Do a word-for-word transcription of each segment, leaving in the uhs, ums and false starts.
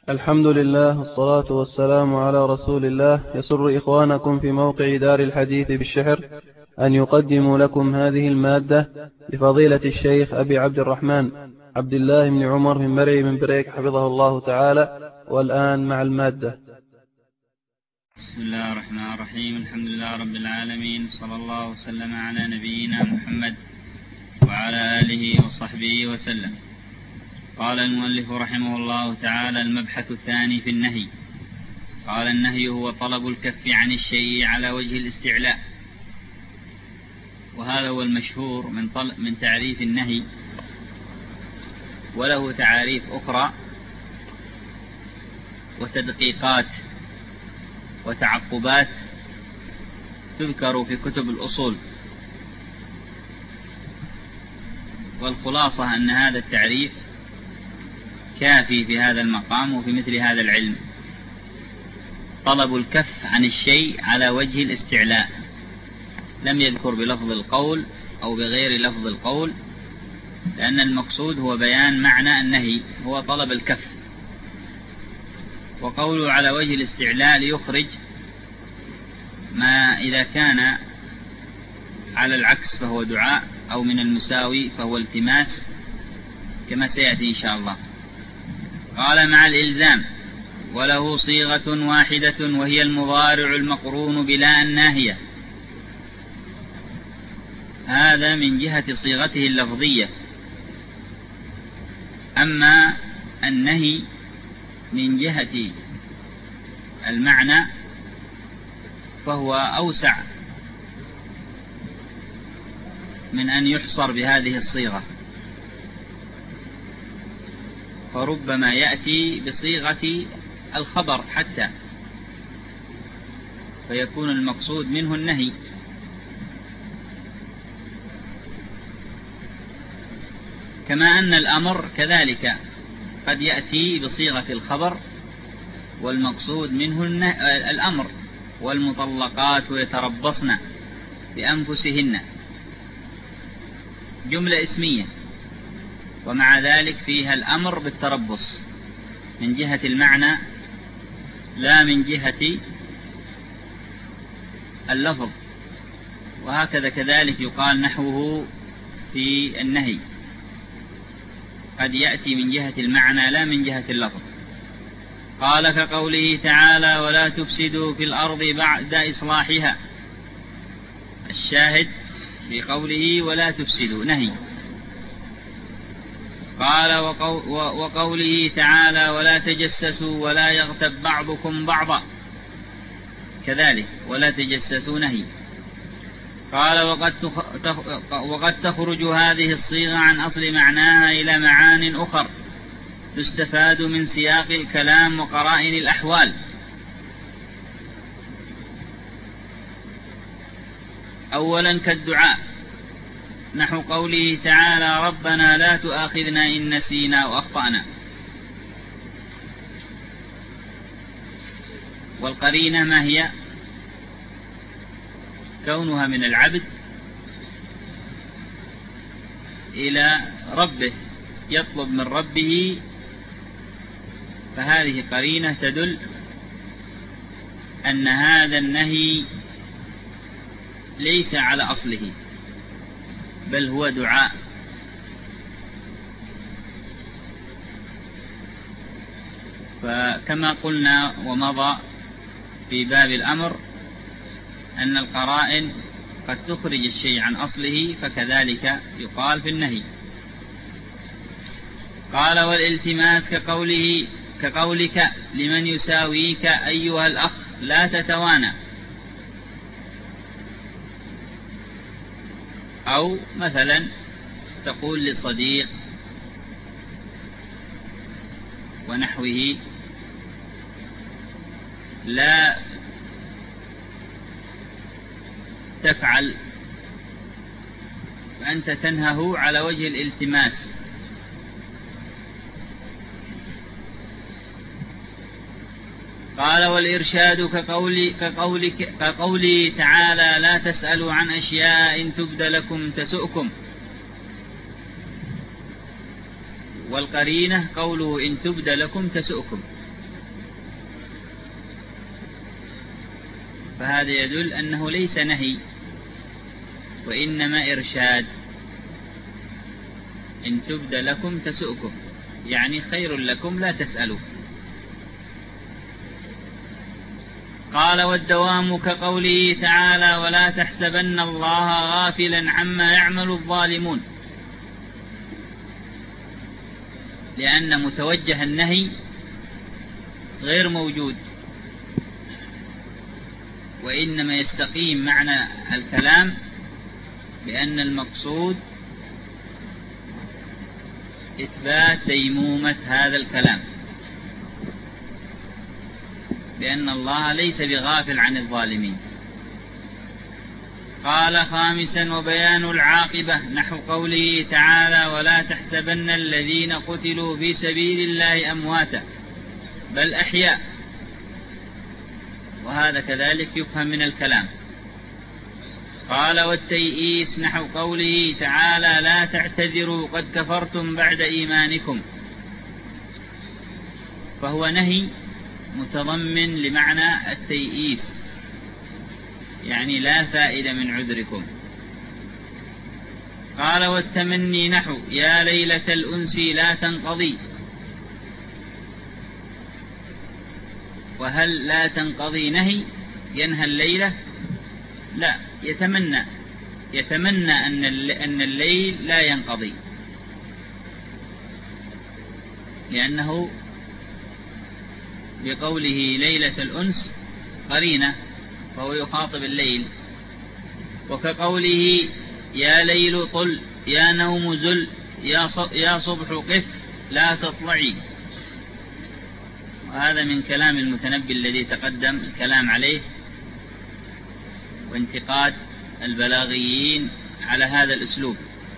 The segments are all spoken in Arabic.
الحمد لله والصلاة والسلام على رسول الله. يسر إخوانكم في موقع دار الحديث بالشحر أن يقدموا لكم هذه المادة لفضيلة الشيخ أبي عبد الرحمن عبد الله بن عمر بن مري بن بريك حفظه الله تعالى. والآن مع المادة. بسم الله الرحمن الرحيم. الحمد لله رب العالمين، صلى الله وسلم على نبينا محمد وعلى آله وصحبه وسلم. قال المؤلف رحمه الله تعالى: المبحث الثاني في النهي. قال: النهي هو طلب الكف عن الشيء على وجه الاستعلاء. وهذا هو المشهور من, طل... من تعريف النهي، وله تعاريف أخرى وتدقيقات وتعقبات تذكر في كتب الأصول، والخلاصة أن هذا التعريف كافي في هذا المقام وفي مثل هذا العلم: طلب الكف عن الشيء على وجه الاستعلاء. لم يذكر بلفظ القول أو بغير لفظ القول، لأن المقصود هو بيان معنى النهي هو طلب الكف. وقوله على وجه الاستعلاء ليخرج ما إذا كان على العكس فهو دعاء، أو من المساوي فهو التماس، كما سيأتي إن شاء الله. قال: مع الإلزام، وله صيغة واحدة وهي المضارع المقرون بلا الناهية. هذا من جهة صيغته اللفظية. أما النهي من جهة المعنى فهو أوسع من أن يحصر بهذه الصيغة، فربما يأتي بصيغة الخبر حتى، فيكون المقصود منه النهي. كما أن الأمر كذلك قد يأتي بصيغة الخبر والمقصود منه الأمر: والمطلقات يتربصن بأنفسهن، جملة اسمية، ومع ذلك فيها الأمر بالتربص من جهة المعنى لا من جهة اللفظ. وهكذا كذلك يقال نحوه في النهي، قد يأتي من جهة المعنى لا من جهة اللفظ. قال: كقوله تعالى: ولا تفسدوا في الأرض بعد إصلاحها. الشاهد في قوله ولا تفسدوا نهي. قال: وقوله تعالى: ولا تجسسوا ولا يغتب بعضكم بعضا، كذلك ولا تجسسوا نهي. قال: وقد, وقد تخرج هذه الصيغة عن أصل معناها إلى معان أخر تستفاد من سياق الكلام وقرائن الأحوال. أولا كالدعاء، نحو قوله تعالى: ربنا لا تؤاخذنا إن نسينا وأخطأنا. والقرينة ما هي؟ كونها من العبد إلى ربه، يطلب من ربه، فهذه قرينة تدل أن هذا النهي ليس على أصله، بل هو دعاء. فكما قلنا ومضى في باب الأمر أن القرائن قد تخرج الشيء عن أصله، فكذلك يقال في النهي. قال: والالتماس كقوله كقولك لمن يساويك أيها الأخ لا تتوانى. أو مثلا تقول لصديق ونحوه: لا تفعل، فأنت تنهه على وجه الالتماس. قال: والإرشاد كقول كقولك كقوله تعالى: لا تسألوا عن أشياء إن تبد لكم تسؤكم. والقرينة قوله إن تبد لكم تسؤكم، فهذا يدل أنه ليس نهي وإنما إرشاد. إن تبد لكم تسؤكم يعني خير لكم لا تسألوا. قال والدوام كقوله تعالى ولا تحسبن الله غافلا عما يعمل الظالمون، لأن متوجه النهي غير موجود، وإنما يستقيم معنى الكلام بأن المقصود إثبات ديمومة هذا الكلام، بأن الله ليس بغافل عن الظالمين. قال خامسا وبيان العاقبة نحو قوله تعالى ولا تحسبن الذين قتلوا في سبيل الله أمواتا بل أحياء، وهذا كذلك يفهم من الكلام. قال والتيئيس نحو قوله تعالى لا تعتذروا قد كفرتم بعد إيمانكم، فهو نهي متضمن لمعنى التيئيس، يعني لا فائدة من عذركم. قال والتمني نحو يا ليلة الأنس لا تنقضي، وهل لا تنقضي نهي ينهى الليلة؟ لا، يتمنى يتمنى أن الليل لا ينقضي، لأنه بقوله ليلة الأنس قرينة فهو يخاطب الليل. وكقوله يا ليل طل يا نوم زل يا صبح قف لا تطلعي، وهذا من كلام المتنبي الذي تقدم الكلام عليه وانتقاد البلاغيين على هذا الأسلوب.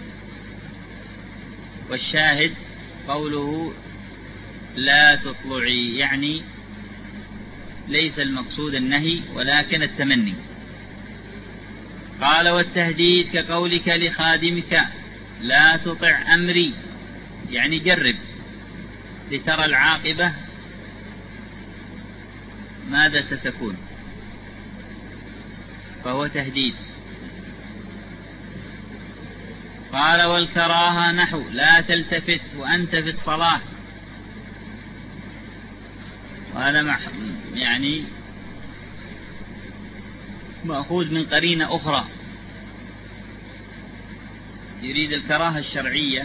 والشاهد قوله لا تطلعي، يعني ليس المقصود النهي ولكن التمني. قال والتهديد كقولك لخادمك لا تطع أمري، يعني جرب لترى العاقبة ماذا ستكون، فهو تهديد. قال والكراهة نحو لا تلتفت وأنت في الصلاة، وهذا يعني مأخوذ من قرينة أخرى، يريد الكراهة الشرعية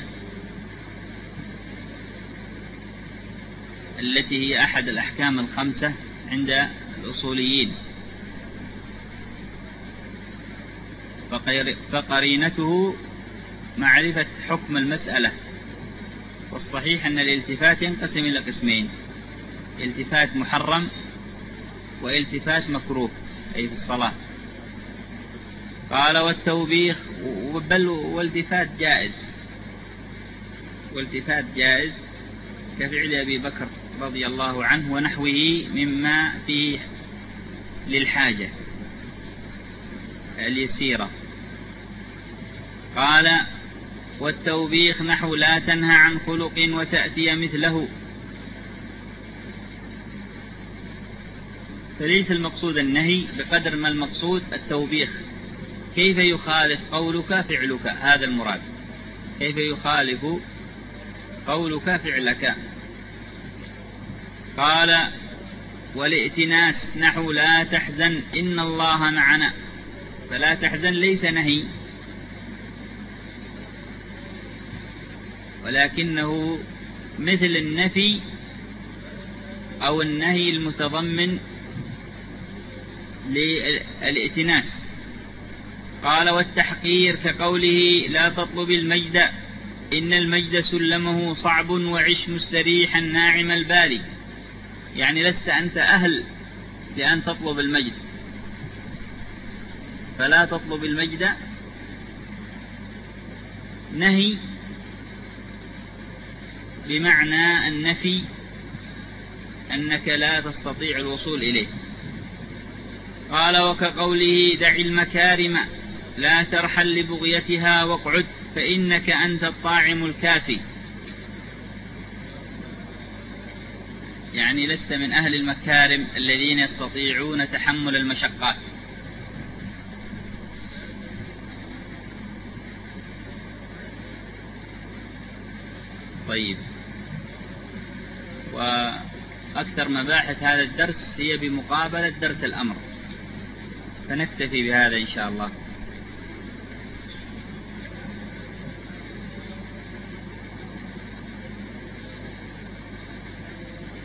التي هي أحد الأحكام الخمسة عند الأصوليين، فقرينته معرفة حكم المسألة. والصحيح أن الالتفات ينقسم إلى قسمين: التفات محرم والتفات مكروه أي في الصلاة. قال والتوبيخ بل والتفات جائز، والتفات جائز كفعل أبي بكر رضي الله عنه ونحوه مما فيه للحاجة اليسيرة. قال والتوبيخ نحو لا تنهى عن خلق وتأتي مثله، فليس المقصود النهي بقدر ما المقصود التوبيخ، كيف يخالف قولك فعلك، هذا المراد، كيف يخالف قولك فعلك. قال والائتناس نحو لا تحزن إن الله معنا، فلا تحزن ليس نهي ولكنه مثل النفي أو النهي المتضمن للائتناس. قال والتحقير كقوله لا تطلب المجد إن المجد سلمه صعب وعش مستريحا ناعم البال، يعني لست أنت أهل لأن تطلب المجد، فلا تطلب المجد نهي بمعنى النفي أنك لا تستطيع الوصول إليه. قال وكقوله دع المكارم لا ترحل لبغيتها واقعد فإنك أنت الطاعم الكاسي، يعني لست من أهل المكارم الذين يستطيعون تحمل المشقات. طيب، وأكثر مباحث هذا الدرس هي بمقابلة درس الأمر، فنكتفي بهذا إن شاء الله.